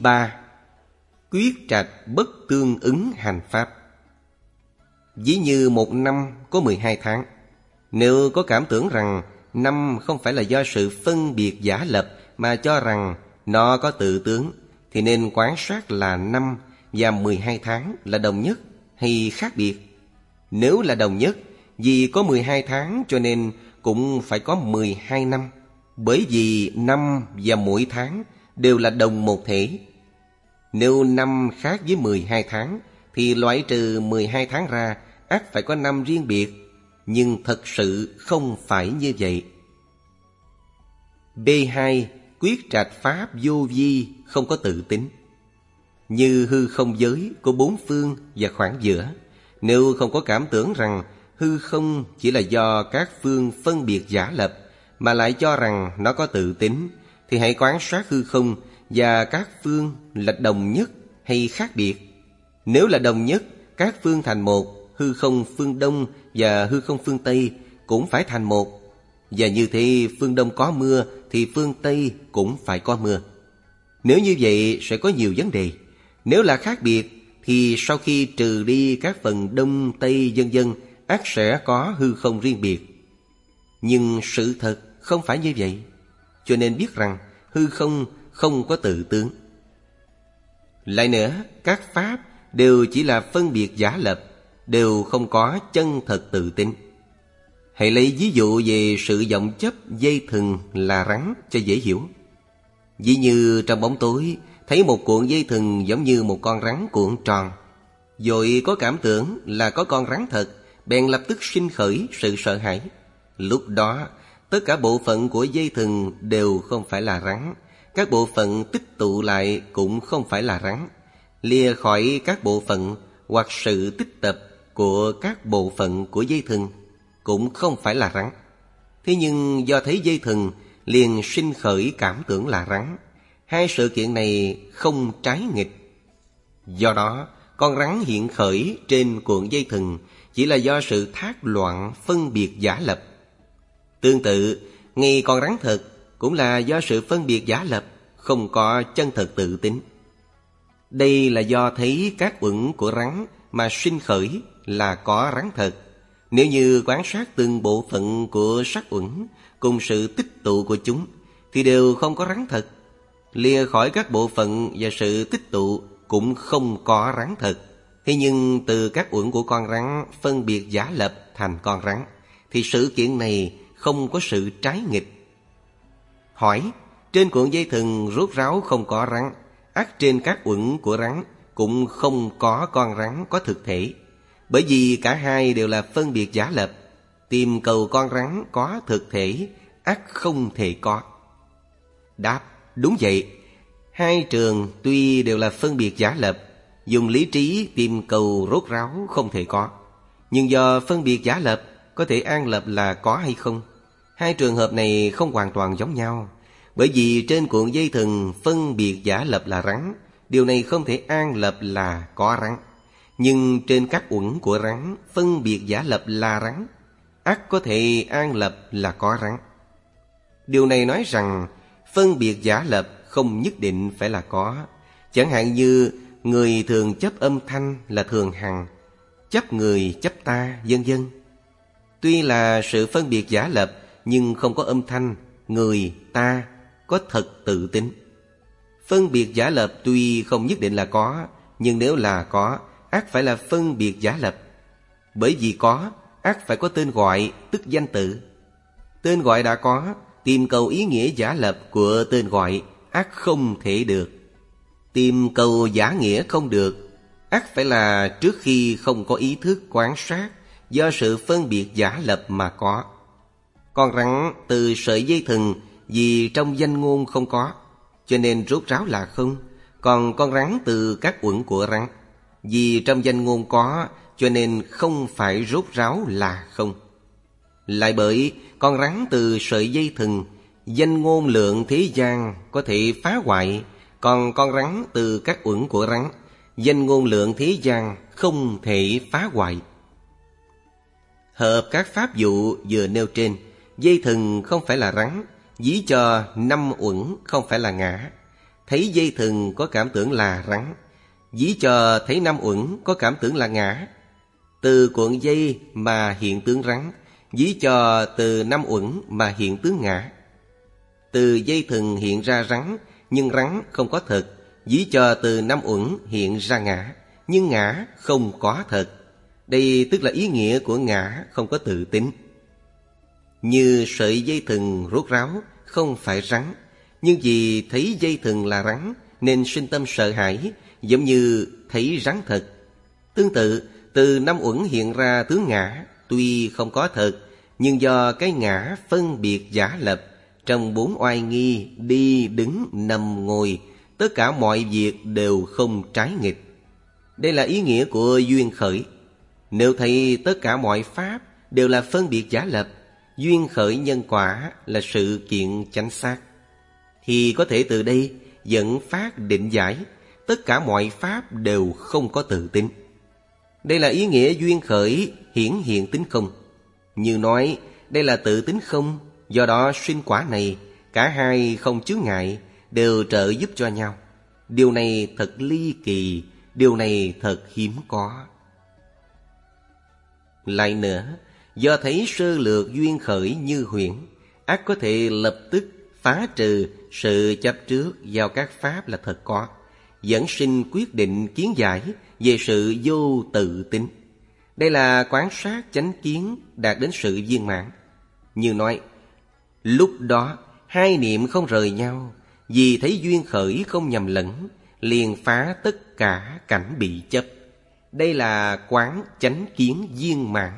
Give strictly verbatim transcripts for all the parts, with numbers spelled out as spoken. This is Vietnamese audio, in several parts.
ba. Quyết trạch bất tương ứng hành pháp. Ví như một năm có mười hai tháng. Nếu có cảm tưởng rằng năm không phải là do sự phân biệt giả lập mà cho rằng nó có tự tướng, thì nên quán sát là năm và mười hai tháng là đồng nhất hay khác biệt. Nếu là đồng nhất, vì có mười hai tháng cho nên cũng phải có mười hai năm. Bởi vì năm và mỗi tháng đều là đồng một thể. Nếu năm khác với mười hai tháng thì loại trừ mười hai tháng ra, ắt phải có năm riêng biệt. Nhưng thật sự không phải như vậy. B hai. Quyết trạch pháp vô vi, không có tự tính. Như hư không giới có bốn phương và khoảng giữa. Nếu không có cảm tưởng rằng hư không chỉ là do các phương phân biệt giả lập, mà lại cho rằng nó có tự tính, thì hãy quán sát hư không và các phương là đồng nhất hay khác biệt. Nếu là đồng nhất, các phương thành một, hư không phương Đông và hư không phương Tây cũng phải thành một. Và như thế phương Đông có mưa thì phương Tây cũng phải có mưa. Nếu như vậy sẽ có nhiều vấn đề. Nếu là khác biệt thì sau khi trừ đi các phần Đông, Tây vân vân, ắt sẽ có hư không riêng biệt. Nhưng sự thật không phải như vậy. Cho nên biết rằng hư không không có tự tướng. Lại nữa, các pháp đều chỉ là phân biệt giả lập, đều không có chân thật tự tính. Hãy lấy ví dụ về sự vọng chấp dây thừng là rắn cho dễ hiểu. Ví như trong bóng tối thấy một cuộn dây thừng giống như một con rắn cuộn tròn, rồi có cảm tưởng là có con rắn thật, bèn lập tức sinh khởi sự sợ hãi. Lúc đó tất cả bộ phận của dây thừng đều không phải là rắn, các bộ phận tích tụ lại cũng không phải là rắn. Lìa khỏi các bộ phận hoặc sự tích tập của các bộ phận của dây thừng cũng không phải là rắn. Thế nhưng do thấy dây thừng liền sinh khởi cảm tưởng là rắn. Hai sự kiện này không trái nghịch. Do đó, con rắn hiện khởi trên cuộn dây thừng chỉ là do sự thác loạn phân biệt giả lập. Tương tự, ngay con rắn thật cũng là do sự phân biệt giả lập, không có chân thật tự tính. Đây là do thấy các uẩn của rắn mà sinh khởi là có rắn thật. Nếu như quán sát từng bộ phận của sắc uẩn cùng sự tích tụ của chúng thì đều không có rắn thật. Lìa khỏi các bộ phận và sự tích tụ cũng không có rắn thật. Thế nhưng từ các uẩn của con rắn phân biệt giả lập thành con rắn, thì sự kiện này không có sự trái nghịch. Hỏi, trên cuộn dây thừng rốt ráo không có rắn, ắt trên các uẩn của rắn cũng không có con rắn có thực thể. Bởi vì cả hai đều là phân biệt giả lập, tìm cầu con rắn có thực thể ắt không thể có. Đáp, đúng vậy. Hai trường tuy đều là phân biệt giả lập, dùng lý trí tìm cầu rốt ráo không thể có. Nhưng do phân biệt giả lập có thể an lập là có hay không. Hai trường hợp này không hoàn toàn giống nhau. Bởi vì trên cuộn dây thừng phân biệt giả lập là rắn, điều này không thể an lập là có rắn. Nhưng trên các uẩn của rắn phân biệt giả lập là rắn, ắt có thể an lập là có rắn. Điều này nói rằng phân biệt giả lập không nhất định phải là có. Chẳng hạn như người thường chấp âm thanh là thường hằng, chấp người chấp ta vân vân. Tuy là sự phân biệt giả lập nhưng không có âm thanh, người, ta có thật tự tính. Phân biệt giả lập tuy không nhất định là có, nhưng nếu là có, ắt phải là phân biệt giả lập. Bởi vì có, ắt phải có tên gọi, tức danh tự. Tên gọi đã có, tìm cầu ý nghĩa giả lập của tên gọi ắt không thể được. Tìm cầu giả nghĩa không được, ắt phải là trước khi không có ý thức quán sát, do sự phân biệt giả lập mà có. Con rắn từ sợi dây thừng vì trong danh ngôn không có, cho nên rốt ráo là không. Còn con rắn từ các uẩn của rắn vì trong danh ngôn có, cho nên không phải rốt ráo là không. Lại bởi con rắn từ sợi dây thừng, danh ngôn lượng thế gian có thể phá hoại. Còn con rắn từ các uẩn của rắn, danh ngôn lượng thế gian không thể phá hoại. Hợp các pháp dụ vừa nêu trên, dây thừng không phải là rắn, ví cho năm uẩn không phải là ngã. thấy dây thừng có cảm tưởng là rắn, ví cho thấy năm uẩn có cảm tưởng là ngã. Từ cuộn dây mà hiện tướng rắn, ví cho từ năm uẩn mà hiện tướng ngã. Từ dây thừng hiện ra rắn, nhưng rắn không có thật, ví cho từ năm uẩn hiện ra ngã, nhưng ngã không có thật. Đây tức là ý nghĩa của ngã không có tự tính. Như sợi dây thừng rốt ráo không phải rắn, nhưng vì thấy dây thừng là rắn nên sinh tâm sợ hãi, giống như thấy rắn thật. Tương tự, từ năm uẩn hiện ra tướng ngã, tuy không có thật, nhưng do cái ngã phân biệt giả lập, trong bốn oai nghi, đi, đứng, nằm, ngồi, tất cả mọi việc đều không trái nghịch. Đây là ý nghĩa của duyên khởi. Nếu thấy tất cả mọi pháp đều là phân biệt giả lập, duyên khởi nhân quả là sự kiện chánh xác, thì có thể từ đây dẫn phát định giải tất cả mọi pháp đều không có tự tính. Đây là ý nghĩa duyên khởi hiển hiện tính không. Như nói đây là tự tính không, do đó sinh quả này, cả hai không chướng ngại, đều trợ giúp cho nhau. Điều này thật ly kỳ, điều này thật hiếm có. Lại nữa, do thấy sơ lược duyên khởi như huyễn, ắt có thể lập tức phá trừ sự chấp trước vào các pháp là thật có, dẫn sinh quyết định kiến giải về sự vô tự tính. Đây là quán sát chánh kiến đạt đến sự viên mãn. Như nói, lúc đó hai niệm không rời nhau, vì thấy duyên khởi không nhầm lẫn, liền phá tất cả cảnh bị chấp. Đây là quán chánh kiến viên mãn.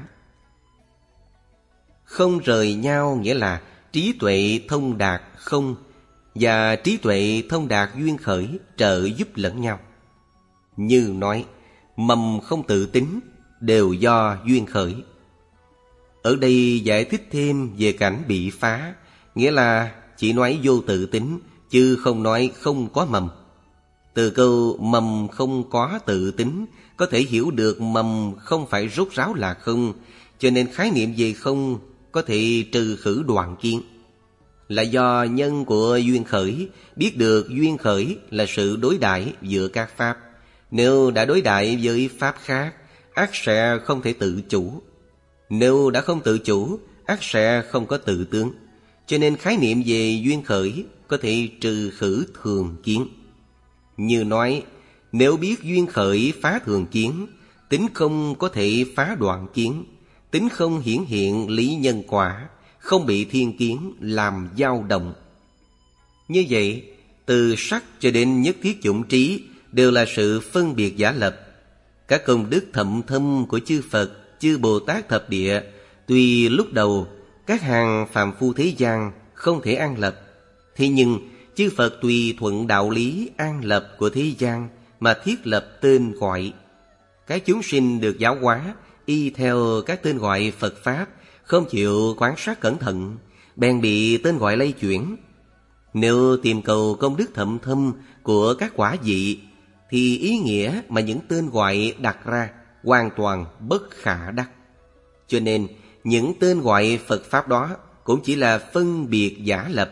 Không rời nhau nghĩa là trí tuệ thông đạt không, và trí tuệ thông đạt duyên khởi trợ giúp lẫn nhau. Như nói, mầm không tự tính đều do duyên khởi. Ở đây giải thích thêm về cảnh bị phá, nghĩa là chỉ nói vô tự tính, chứ không nói không có mầm. Từ câu mầm không có tự tính có thể hiểu được mầm không phải rốt ráo là không, cho nên khái niệm về không có thể trừ khử đoạn kiến. Là do nhân của duyên khởi, biết được duyên khởi là sự đối đãi giữa các pháp. Nếu đã đối đãi với pháp khác, ắt sẽ không thể tự chủ. Nếu đã không tự chủ, ắt sẽ không có tự tướng. Cho nên khái niệm về duyên khởi có thể trừ khử thường kiến. Như nói, nếu biết duyên khởi phá thường kiến, tính không có thể phá đoạn kiến. Tính không hiển hiện lý nhân quả, không bị thiên kiến làm dao động. Như vậy, từ sắc cho đến nhất thiết chủng trí đều là sự phân biệt giả lập. Các công đức thậm thâm của chư Phật, chư Bồ Tát thập địa, tuy lúc đầu các hàng phàm phu thế gian không thể an lập, thế nhưng chư Phật tùy thuận đạo lý an lập của thế gian mà thiết lập tên gọi. Các chúng sinh được giáo hóa y theo các tên gọi Phật Pháp, không chịu quán sát cẩn thận, bèn bị tên gọi lay chuyển. Nếu tìm cầu công đức thậm thâm của các quả vị, thì ý nghĩa mà những tên gọi đặt ra hoàn toàn bất khả đắc. Cho nên những tên gọi Phật Pháp đó cũng chỉ là phân biệt giả lập.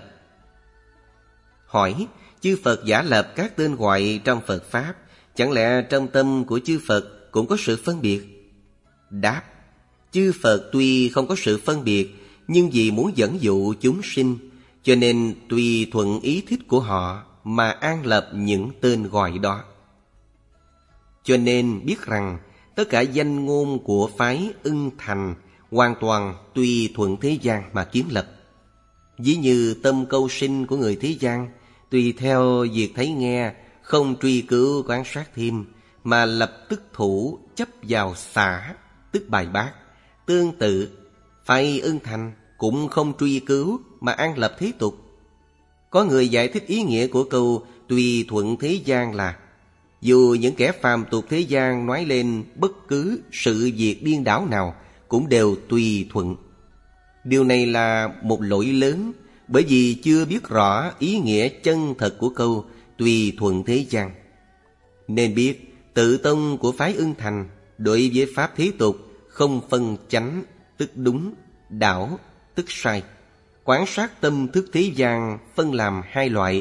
Hỏi, chư Phật giả lập các tên gọi trong Phật Pháp, chẳng lẽ trong tâm của chư Phật cũng có sự phân biệt? Đáp, chư Phật tuy không có sự phân biệt, nhưng vì muốn dẫn dụ chúng sinh, cho nên tùy thuận ý thích của họ mà an lập những tên gọi đó. Cho nên biết rằng tất cả danh ngôn của phái Ưng Thành hoàn toàn tùy thuận thế gian mà kiến lập. Ví như tâm câu sinh của người thế gian, tùy theo việc thấy nghe, không truy cứu quan sát thêm, mà lập tức thủ chấp vào xả, tức bài bác. Tương tự, phái Ưng Thành cũng không truy cứu mà an lập thế tục. Có người giải thích ý nghĩa của câu tùy thuận thế gian là dù những kẻ phàm tục thế gian nói lên bất cứ sự việc điên đảo nào cũng đều tùy thuận. Điều này là một lỗi lớn, bởi vì chưa biết rõ ý nghĩa chân thật của câu tùy thuận thế gian. Nên biết tự tông của phái Ưng Thành đối với pháp thế tục không phân chánh tức đúng, đảo tức sai. Quán sát tâm thức thế gian phân làm hai loại,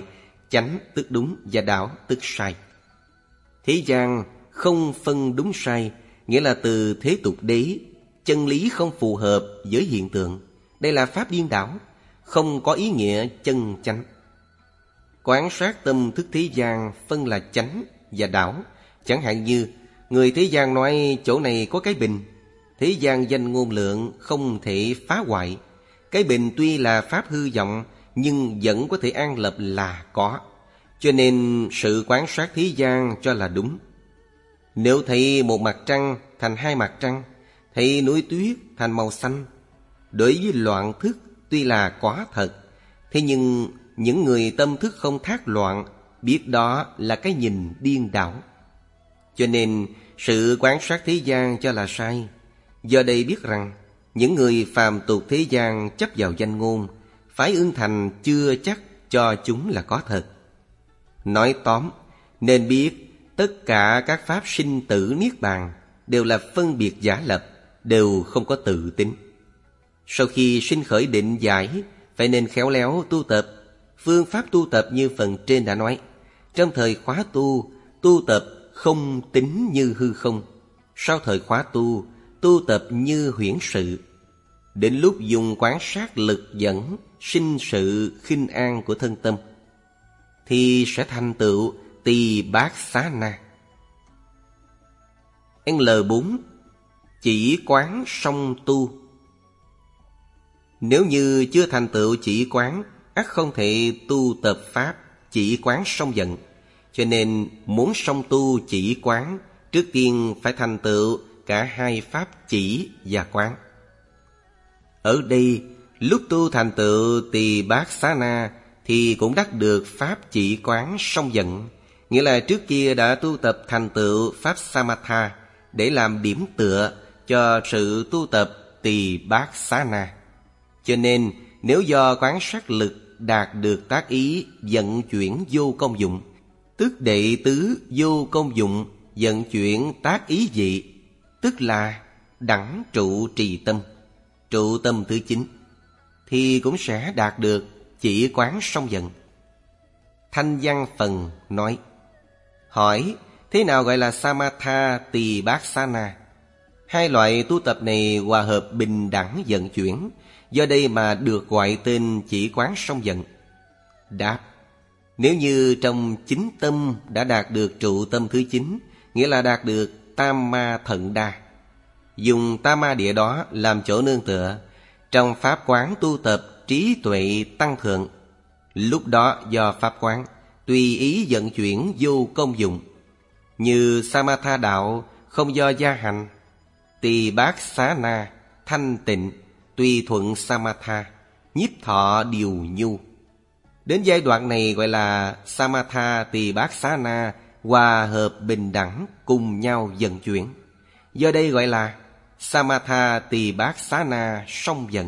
chánh tức đúng và đảo tức sai. Thế gian không phân đúng sai, nghĩa là từ thế tục đế, chân lý không phù hợp với hiện tượng. Đây là pháp điên đảo, không có ý nghĩa chân chánh. Quán sát tâm thức thế gian phân là chánh và đảo. Chẳng hạn như người thế gian nói chỗ này có cái bình, thế gian danh ngôn lượng không thể phá hoại. Cái bình tuy là pháp hư vọng, nhưng vẫn có thể an lập là có. Cho nên sự quán sát thế gian cho là đúng. Nếu thấy một mặt trăng thành hai mặt trăng, thấy núi tuyết thành màu xanh, đối với loạn thức tuy là quá thật, thế nhưng những người tâm thức không thác loạn biết đó là cái nhìn điên đảo. Cho nên sự quán sát thế gian cho là sai. Do đây biết rằng những người phàm tục thế gian chấp vào danh ngôn, phái ưng thành chưa chắc cho chúng là có thật. Nói tóm, nên biết tất cả các pháp sinh tử niết bàn đều là phân biệt giả lập, đều không có tự tính. Sau khi sinh khởi định giải, phải nên khéo léo tu tập. Phương pháp tu tập như phần trên đã nói. Trong thời khóa tu, tu tập không tính như hư không. Sau thời khóa tu, tu tập như huyễn sự. Đến lúc dùng quán sát lực dẫn sinh sự khinh an của thân tâm, thì sẽ thành tựu tỳ bát xá na. L bốn. Chỉ quán song tu. Nếu như chưa thành tựu chỉ quán, ắt không thể tu tập pháp chỉ quán song vận. Cho nên muốn song tu chỉ quán, trước tiên phải thành tựu cả hai pháp chỉ và quán. Ở đây, lúc tu thành tựu tỳ bát xá na thì cũng đắc được pháp chỉ quán song vận, nghĩa là trước kia đã tu tập thành tựu pháp samatha để làm điểm tựa cho sự tu tập tỳ bát xá na. Cho nên nếu do quán sát lực đạt được tác ý vận chuyển vô công dụng, tức đệ tứ vô công dụng vận chuyển tác ý dị, tức là đẳng trụ trì tâm, trụ tâm thứ chín, thì cũng sẽ đạt được chỉ quán song vận. Thanh văn phần nói: hỏi thế nào gọi là samatha tỳ bát xá na? Hai loại tu tập này hòa hợp bình đẳng vận chuyển, do đây mà được gọi tên chỉ quán song vận. Đáp: nếu như trong chính tâm đã đạt được trụ tâm thứ chín, nghĩa là đạt được tam ma thận đa, dùng tam ma địa đó làm chỗ nương tựa, trong pháp quán tu tập trí tuệ tăng thượng. Lúc đó do pháp quán tùy ý vận chuyển vô công dụng, như samatha đạo không do gia hành, tỳ bát xá na thanh tịnh tùy thuận samatha, nhiếp thọ điều nhu. Đến giai đoạn này gọi là samatha tỳ bát xá na hòa hợp bình đẳng cùng nhau vận chuyển, do đây gọi là samatha tỳ bát xá na song vận.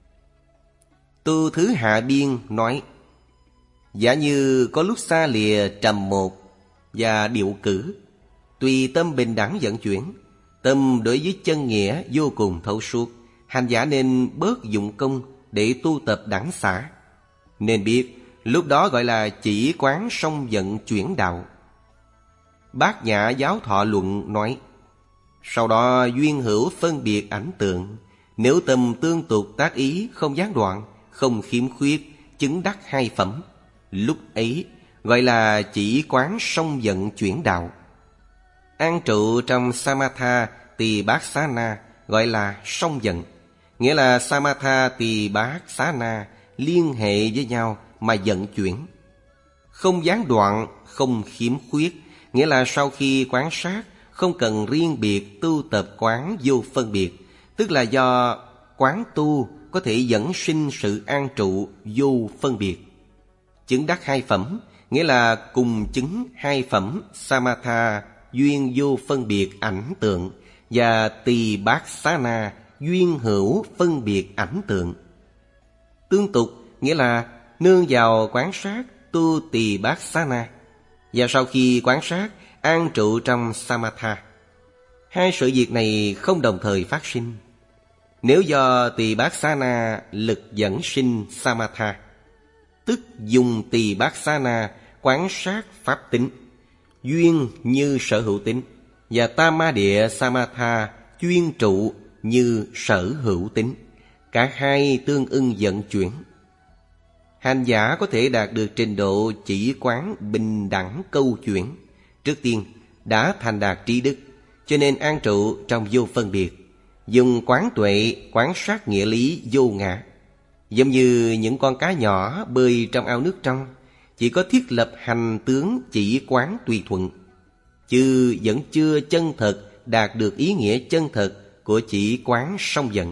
Tu thứ hạ biên nói: giả như có lúc xa lìa trầm một và điệu cử, tùy tâm bình đẳng vận chuyển, tâm đối với chân nghĩa vô cùng thấu suốt, hành giả nên bớt dụng công để tu tập đẳng xả. Nên biết lúc đó gọi là chỉ quán song vận chuyển đạo. Bát Nhã Giáo Thọ Luận nói: sau đó duyên hữu phân biệt ảnh tượng, nếu tâm tương tục tác ý không gián đoạn, không khiếm khuyết, chứng đắc hai phẩm, lúc ấy gọi là chỉ quán song vận chuyển đạo. An trụ trong samatha tỳ bát xá na gọi là song vận, nghĩa là samatha tỳ bát xá na liên hệ với nhau mà vận chuyển, không gián đoạn, không khiếm khuyết, nghĩa là sau khi quán sát không cần riêng biệt tu tập quán vô phân biệt, tức là do quán tu có thể dẫn sinh sự an trụ vô phân biệt. Chứng đắc hai phẩm, nghĩa là cùng chứng hai phẩm samatha duyên vô phân biệt ảnh tượng và tỳ bát xá na duyên hữu phân biệt ảnh tượng. Tương tục nghĩa là nương vào quán sát tu tỳ bát xá na, và sau khi quán sát an trụ trong samatha. Hai sự việc này không đồng thời phát sinh. Nếu do tỳ bát xá na lực dẫn sinh samatha, tức dùng tỳ bát xá na quán sát pháp tính, duyên như sở hữu tính, và Tama Địa Samatha chuyên trụ như sở hữu tính. Cả hai tương ưng vận chuyển. Hành giả có thể đạt được trình độ chỉ quán bình đẳng câu chuyển, trước tiên đã thành đạt trí đức, cho nên an trụ trong vô phân biệt, dùng quán tuệ quán sát nghĩa lý vô ngã. Giống như những con cá nhỏ bơi trong ao nước trong, chỉ có thiết lập hành tướng chỉ quán tùy thuận, chứ vẫn chưa chân thật đạt được ý nghĩa chân thật của chỉ quán song vận.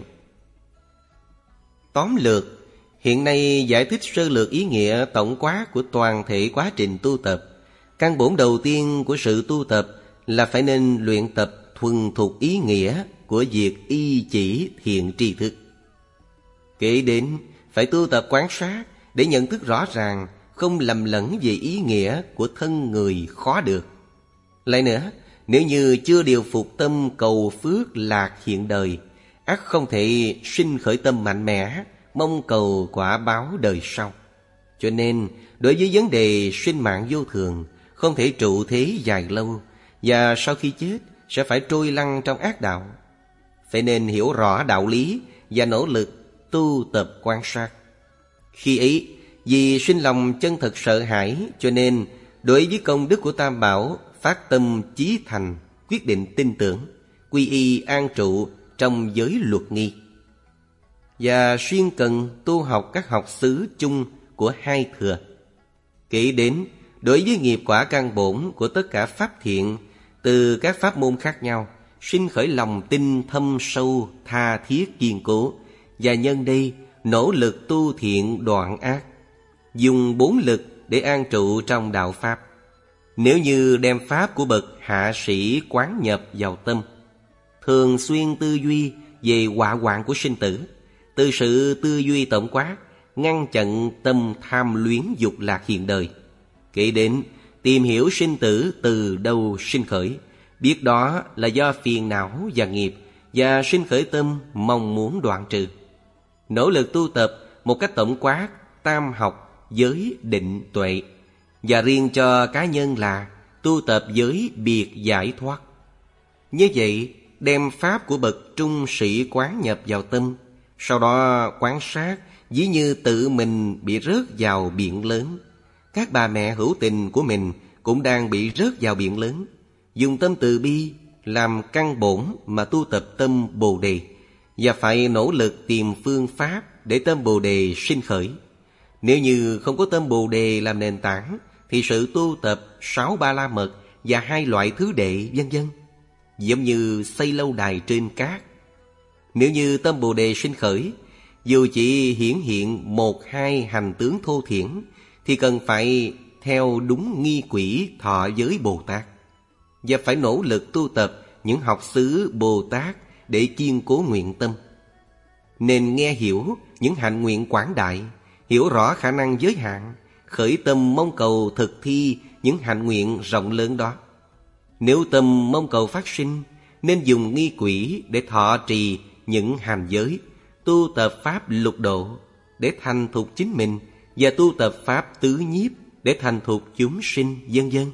Tóm lược, hiện nay giải thích sơ lược ý nghĩa tổng quát của toàn thể quá trình tu tập. Căn bổn đầu tiên của sự tu tập là phải nên luyện tập thuần thục ý nghĩa của việc y chỉ thiện tri thức. Kế đến phải tu tập quán sát để nhận thức rõ ràng, không lầm lẫn về ý nghĩa của thân người khó được. Lại nữa, nếu như chưa điều phục tâm cầu phước lạc hiện đời, ắt không thể sinh khởi tâm mạnh mẽ mong cầu quả báo đời sau. Cho nên đối với vấn đề sinh mạng vô thường, không thể trụ thế dài lâu, và sau khi chết sẽ phải trôi lăn trong ác đạo. Phải nên hiểu rõ đạo lý và nỗ lực tu tập quan sát. Khi ấy, vì sinh lòng chân thật sợ hãi, cho nên đối với công đức của Tam Bảo phát tâm chí thành, quyết định tin tưởng, quy y an trụ trong giới luật nghi. Và xuyên cần tu học các học xứ chung của hai thừa. Kể đến đối với nghiệp quả căn bổn của tất cả pháp thiện từ các pháp môn khác nhau, sinh khởi lòng tin thâm sâu, tha thiết kiên cố, và nhân đây nỗ lực tu thiện đoạn ác, dùng bốn lực để an trụ trong đạo pháp. Nếu như đem pháp của bậc hạ sĩ quán nhập vào tâm, thường xuyên tư duy về họa hoạn của sinh tử, từ sự tư duy tổng quát ngăn chặn tâm tham luyến dục lạc hiện đời. Kể đến tìm hiểu sinh tử từ đâu sinh khởi, biết đó là do phiền não và nghiệp, và sinh khởi tâm mong muốn đoạn trừ. Nỗ lực tu tập một cách tổng quát tam học, giới, định, tuệ, và riêng cho cá nhân là tu tập giới biệt giải thoát. Như vậy, đem pháp của bậc trung sĩ quán nhập vào tâm, sau đó quán sát ví như tự mình bị rớt vào biển lớn. Các bà mẹ hữu tình của mình cũng đang bị rớt vào biển lớn. Dùng tâm từ bi làm căn bổn mà tu tập tâm Bồ Đề, và phải nỗ lực tìm phương pháp để tâm Bồ Đề sinh khởi. Nếu như không có tâm Bồ Đề làm nền tảng, thì sự tu tập sáu ba la mật và hai loại thứ đệ vân vân giống như xây lâu đài trên cát. Nếu như tâm Bồ Đề sinh khởi, dù chỉ hiển hiện một hai hành tướng thô thiển, thì cần phải theo đúng nghi quỹ thọ giới Bồ Tát, và phải nỗ lực tu tập những học xứ Bồ Tát để kiên cố nguyện tâm. Nên nghe hiểu những hạnh nguyện quảng đại, hiểu rõ khả năng giới hạn, khởi tâm mong cầu thực thi những hạnh nguyện rộng lớn đó. Nếu tâm mong cầu phát sinh, nên dùng nghi quỹ để thọ trì những hành giới, tu tập pháp lục độ để thành thục chính mình, và tu tập pháp tứ nhiếp để thành thục chúng sinh, vân vân.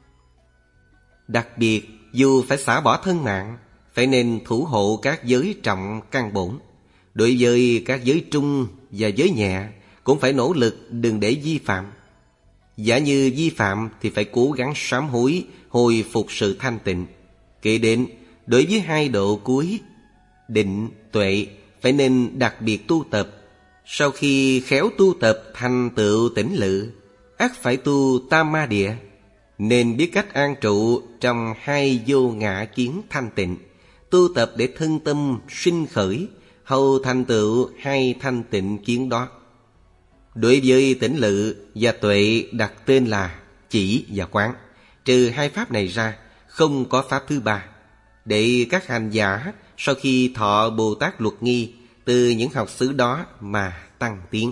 Đặc biệt, dù phải xả bỏ thân mạng, phải nên thủ hộ các giới trọng căn bổn. Đối với các giới trung và giới nhẹ, cũng phải nỗ lực đừng để vi phạm. Giả như vi phạm thì phải cố gắng sám hối, hồi phục sự thanh tịnh. Kể đến đối với hai độ cuối, định, tuệ, phải nên đặc biệt tu tập. Sau khi khéo tu tập thành tựu tỉnh lự, ắt phải tu tam ma địa, nên biết cách an trụ trong hai vô ngã kiến thanh tịnh, tu tập để thân tâm sinh khởi, hầu thành tựu hai thanh tịnh kiến đó. Đối với tỉnh lự và tuệ đặt tên là chỉ và quán. Trừ hai pháp này ra, không có pháp thứ ba, để các hành giả sau khi thọ Bồ Tát luật nghi từ những học xứ đó mà tăng tiến.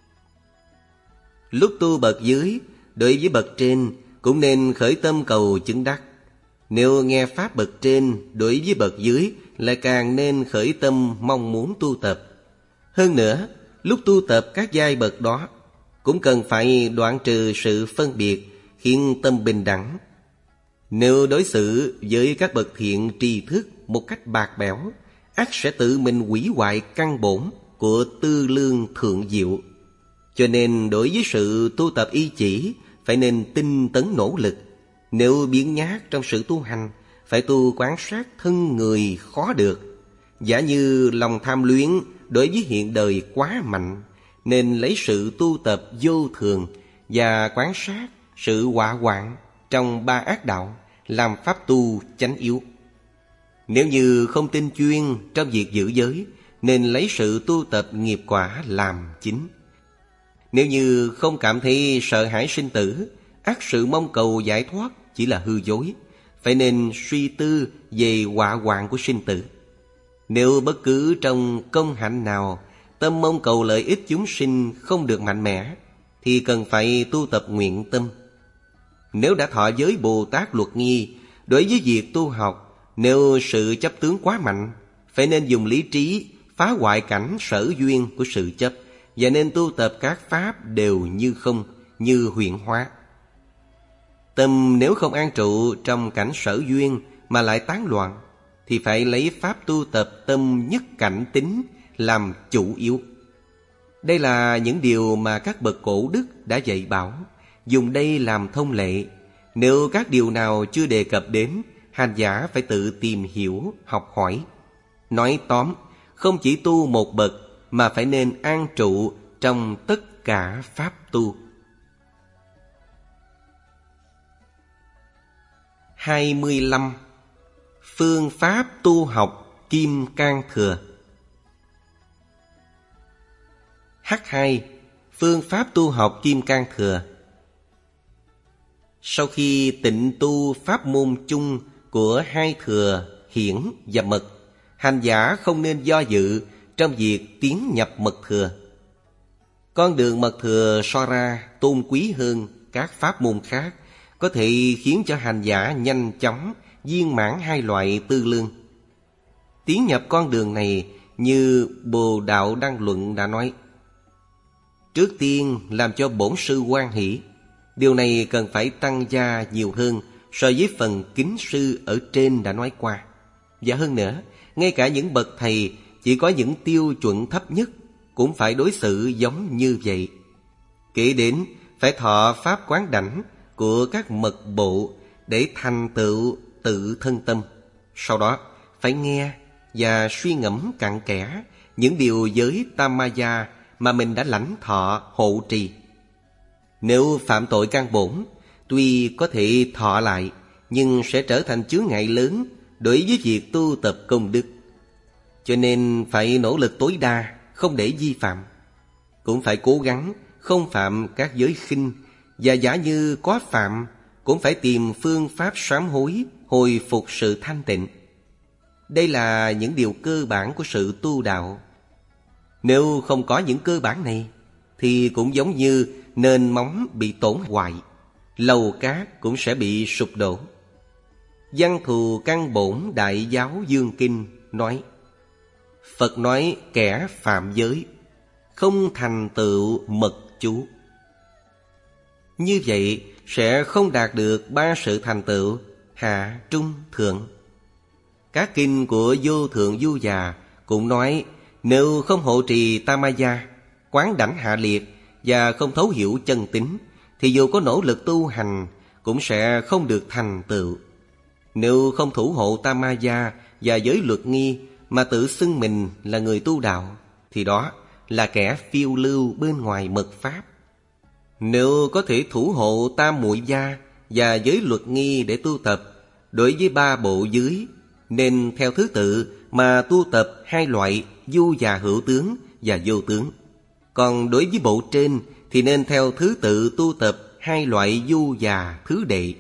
Lúc tu bậc dưới, đối với bậc trên cũng nên khởi tâm cầu chứng đắc. Nếu nghe pháp bậc trên, đối với bậc dưới lại càng nên khởi tâm mong muốn tu tập. Hơn nữa, lúc tu tập các giai bậc đó cũng cần phải đoạn trừ sự phân biệt khiến tâm bình đẳng. Nếu đối xử với các bậc thiện tri thức một cách bạc bẽo, ắt sẽ tự mình hủy hoại căn bổn của tư lương thượng diệu. Cho nên đối với sự tu tập y chỉ, phải nên tinh tấn nỗ lực. Nếu biếng nhác trong sự tu hành, phải tu quán sát thân người khó được. Giả như lòng tham luyến đối với hiện đời quá mạnh, nên lấy sự tu tập vô thường và quán sát sự họa hoạn trong ba ác đạo làm pháp tu chánh yếu. Nếu như không tinh chuyên trong việc giữ giới, nên lấy sự tu tập nghiệp quả làm chính. Nếu như không cảm thấy sợ hãi sinh tử, ắt sự mong cầu giải thoát chỉ là hư dối, phải nên suy tư về họa hoạn của sinh tử. Nếu bất cứ trong công hạnh nào tâm mong cầu lợi ích chúng sinh không được mạnh mẽ, thì cần phải tu tập nguyện tâm. Nếu đã thọ giới Bồ Tát luật nghi, đối với việc tu học, nếu sự chấp tướng quá mạnh, phải nên dùng lý trí phá hoại cảnh sở duyên của sự chấp, và nên tu tập các pháp đều như không, như huyễn hóa. Tâm nếu không an trụ trong cảnh sở duyên mà lại tán loạn, thì phải lấy pháp tu tập tâm nhất cảnh tính làm chủ yếu. Đây là những điều mà các bậc cổ đức đã dạy bảo, dùng đây làm thông lệ. Nếu các điều nào chưa đề cập đến, hành giả phải tự tìm hiểu, học hỏi. Nói tóm, không chỉ tu một bậc, mà phải nên an trụ trong tất cả pháp tu. hai mươi lăm. Phương pháp tu học Kim Cang Thừa. H hai. Phương pháp tu học Kim Cang Thừa. Sau khi tịnh tu pháp môn chung của hai thừa hiển và mật, hành giả không nên do dự trong việc tiến nhập mật thừa. Con đường mật thừa so ra tôn quý hơn các pháp môn khác, có thể khiến cho hành giả nhanh chóng viên mãn hai loại tư lương. Tiến nhập con đường này, như Bồ Đạo Đăng Luận đã nói, trước tiên làm cho bổn sư hoan hỷ. Điều này cần phải tăng gia nhiều hơn so với phần kính sư ở trên đã nói qua. Và hơn nữa, ngay cả những bậc thầy chỉ có những tiêu chuẩn thấp nhất cũng phải đối xử giống như vậy. Kể đến phải thọ pháp quán đảnh của các mật bộ để thành tựu tự thân tâm. Sau đó phải nghe và suy ngẫm cặn kẽ những điều giới Tamaya mà mình đã lãnh thọ hộ trì. Nếu phạm tội căn bổn, tuy có thể thọ lại, nhưng sẽ trở thành chướng ngại lớn đối với việc tu tập công đức. Cho nên phải nỗ lực tối đa, không để vi phạm. Cũng phải cố gắng không phạm các giới khinh, và giả như có phạm, cũng phải tìm phương pháp sám hối, hồi phục sự thanh tịnh. Đây là những điều cơ bản của sự tu đạo. Nếu không có những cơ bản này, thì cũng giống như nền móng bị tổn hoại, lầu cát cũng sẽ bị sụp đổ. Văn Thù Căn Bổn Đại Giáo Dương Kinh nói, Phật nói kẻ phạm giới không thành tựu mật chú. Như vậy sẽ không đạt được ba sự thành tựu hạ, trung, thượng. Các kinh của Vô Thượng Du Già cũng nói, nếu không hộ trì Tamaya, quán đảnh hạ liệt và không thấu hiểu chân tính, thì dù có nỗ lực tu hành cũng sẽ không được thành tựu. Nếu không thủ hộ Tamaya và giới luật nghi mà tự xưng mình là người tu đạo, thì đó là kẻ phiêu lưu bên ngoài mật pháp. Nếu có thể thủ hộ tam muội gia và giới luật nghi để tu tập, đối với ba bộ dưới nên theo thứ tự mà tu tập hai loại du già hữu tướng và vô tướng. Còn đối với bộ trên thì nên theo thứ tự tu tập hai loại du già thứ đệ.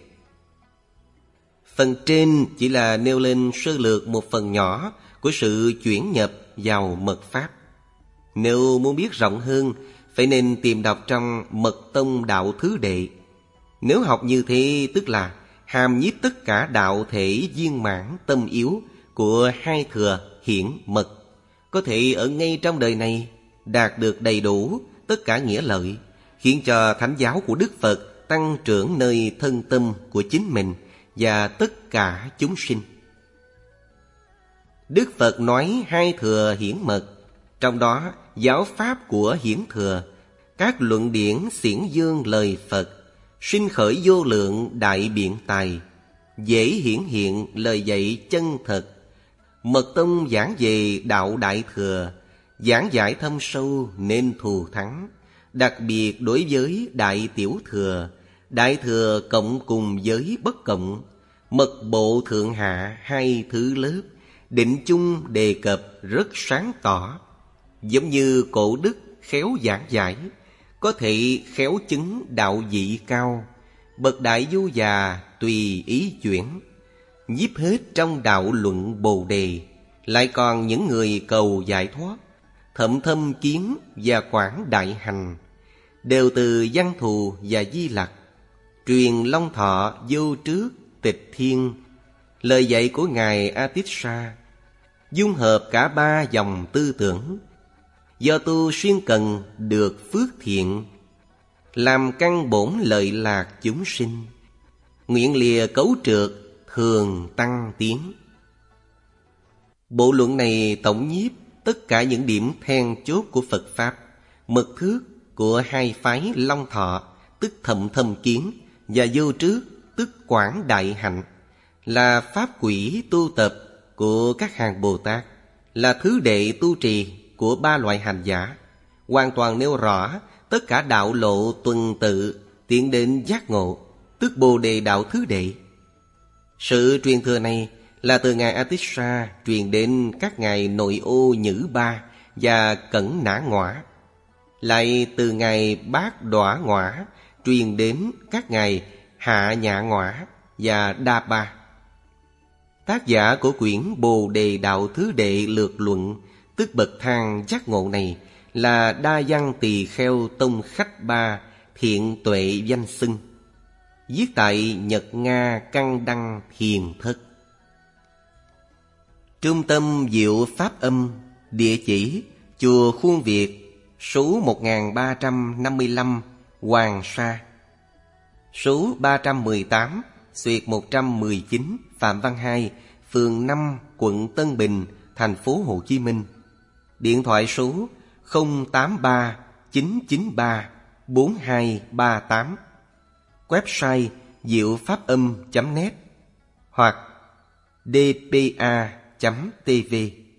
Phần trên chỉ là nêu lên sơ lược một phần nhỏ của sự chuyển nhập vào mật pháp. Nếu muốn biết rộng hơn, phải nên tìm đọc trong Mật Tông Đạo Thứ Đệ. Nếu học như thế, tức là hàm nhiếp tất cả đạo thể viên mãn tâm yếu của hai thừa hiển mật, có thể ở ngay trong đời này đạt được đầy đủ tất cả nghĩa lợi, khiến cho thánh giáo của Đức Phật tăng trưởng nơi thân tâm của chính mình và tất cả chúng sinh. Đức Phật nói hai thừa hiển mật, trong đó giáo pháp của hiển thừa, các luận điển xiển dương lời Phật, sinh khởi vô lượng đại biện tài, dễ hiển hiện lời dạy chân thật. Mật tông giảng về đạo đại thừa, giảng giải thâm sâu nên thù thắng, đặc biệt đối với đại tiểu thừa, đại thừa cộng cùng với bất cộng. Mật bộ thượng hạ hai thứ lớp, định chung đề cập rất sáng tỏ. Giống như cổ đức khéo giảng giải, có thể khéo chứng đạo vị cao. Bậc đại du già tùy ý chuyển, nhiếp hết trong đạo luận Bồ Đề. Lại còn những người cầu giải thoát, thậm thâm kiến và quảng đại hành, đều từ Văn Thù và Di Lặc, truyền Long Thọ vô trước tịch thiên. Lời dạy của Ngài A Tít Sa dung hợp cả ba dòng tư tưởng, do tu siêng cần được phước thiện, làm căn bổn lợi lạc chúng sinh, nguyện lìa cấu trượt thường tăng tiến. Bộ luận này tổng nhiếp tất cả những điểm then chốt của Phật Pháp, mật thước của hai phái Long Thọ, tức thậm thâm kiến, và vô trước, tức quảng đại hạnh, là pháp quỷ tu tập của các hàng Bồ Tát, là thứ đệ tu trì của ba loại hành giả, hoàn toàn nêu rõ tất cả đạo lộ tuần tự tiến đến giác ngộ, tức Bồ Đề đạo thứ đệ. Sự truyền thừa này là từ Ngài A Tít Sa truyền đến các ngài Nội Ô Nhữ Ba và Cẩn Nã Ngõa, lại từ Ngài Bát Đọa Ngõa truyền đến các ngài Hạ Nhạ Ngõa và Đa Ba. Tác giả của quyển Bồ Đề đạo thứ đệ lược luận, tức bậc thang giác ngộ này, là Đa Văn Tỳ Kheo Tông Khách Ba Thiện Tuệ Danh Xưng, viết tại Nhật Nga Căn Đăng Thiền Thất. Trung tâm Diệu Pháp Âm, địa chỉ Chùa Khuôn Việt, số một nghìn ba trăm năm mươi lăm Hoàng Sa, số ba trăm mười tám xuyệt một trăm mười chín Phạm Văn Hai, phường năm, quận Tân Bình, thành phố Hồ Chí Minh. Điện thoại số không tám ba chín chín ba bốn hai ba tám. Website diệu pháp âm chấm net hoặc d p a chấm t v.